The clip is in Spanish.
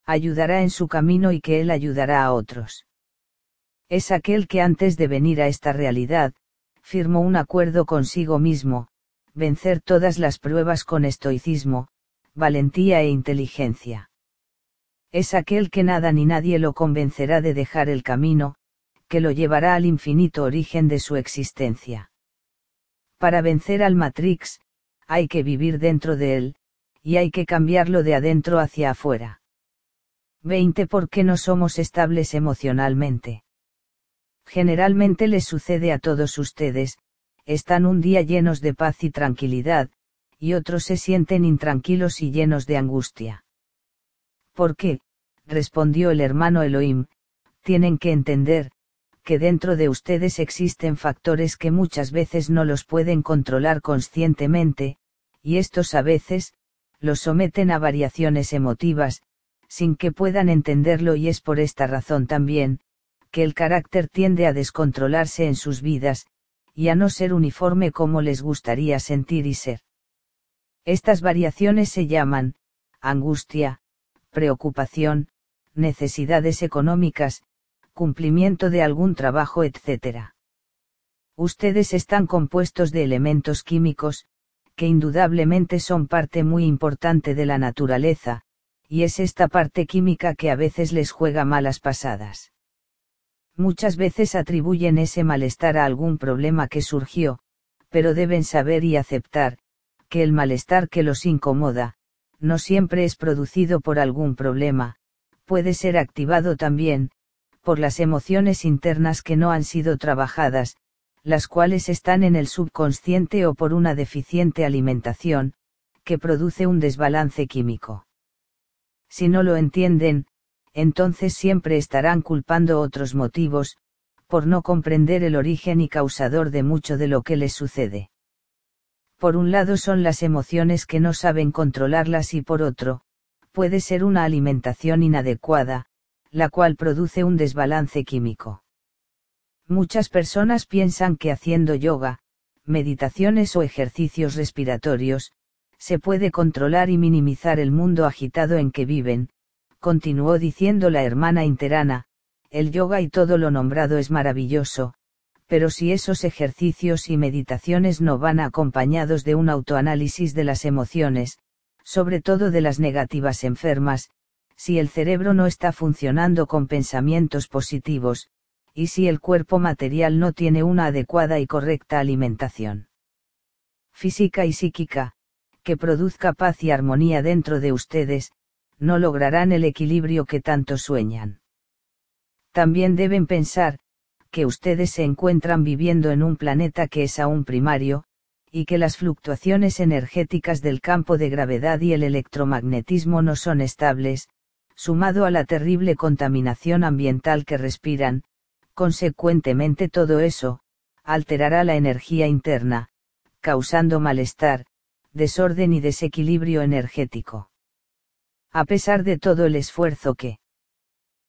ayudará en su camino y que él ayudará a otros. Es aquel que antes de venir a esta realidad, firmó un acuerdo consigo mismo, vencer todas las pruebas con estoicismo, valentía e inteligencia. Es aquel que nada ni nadie lo convencerá de dejar el camino, que lo llevará al infinito origen de su existencia. Para vencer al Matrix, hay que vivir dentro de él, y hay que cambiarlo de adentro hacia afuera. 20. ¿Por qué no somos estables emocionalmente? Generalmente les sucede a todos ustedes, están un día llenos de paz y tranquilidad, y otros se sienten intranquilos y llenos de angustia. ¿Por qué?, respondió el hermano Elohim, tienen que entender, que dentro de ustedes existen factores que muchas veces no los pueden controlar conscientemente, y estos a veces, los someten a variaciones emotivas, sin que puedan entenderlo, y es por esta razón también, que el carácter tiende a descontrolarse en sus vidas, y a no ser uniforme como les gustaría sentir y ser. Estas variaciones se llaman, angustia, preocupación, necesidades económicas, cumplimiento de algún trabajo, etc. Ustedes están compuestos de elementos químicos, que indudablemente son parte muy importante de la naturaleza, y es esta parte química que a veces les juega malas pasadas. Muchas veces atribuyen ese malestar a algún problema que surgió, pero deben saber y aceptar, que el malestar que los incomoda, no siempre es producido por algún problema, puede ser activado también, por las emociones internas que no han sido trabajadas, las cuales están en el subconsciente, o por una deficiente alimentación, que produce un desbalance químico. Si no lo entienden, entonces siempre estarán culpando otros motivos, por no comprender el origen y causador de mucho de lo que les sucede. Por un lado son las emociones que no saben controlarlas, y por otro, puede ser una alimentación inadecuada, la cual produce un desbalance químico. Muchas personas piensan que haciendo yoga, meditaciones o ejercicios respiratorios, se puede controlar y minimizar el mundo agitado en que viven, continuó diciendo la hermana Interana, el yoga y todo lo nombrado es maravilloso, pero si esos ejercicios y meditaciones no van acompañados de un autoanálisis de las emociones, sobre todo de las negativas enfermas, si el cerebro no está funcionando con pensamientos positivos, y si el cuerpo material no tiene una adecuada y correcta alimentación física y psíquica, que produzca paz y armonía dentro de ustedes, no lograrán el equilibrio que tanto sueñan. También deben pensar, que ustedes se encuentran viviendo en un planeta que es aún primario, y que las fluctuaciones energéticas del campo de gravedad y el electromagnetismo no son estables, sumado a la terrible contaminación ambiental que respiran, consecuentemente todo eso, alterará la energía interna, causando malestar, desorden y desequilibrio energético. A pesar de todo el esfuerzo que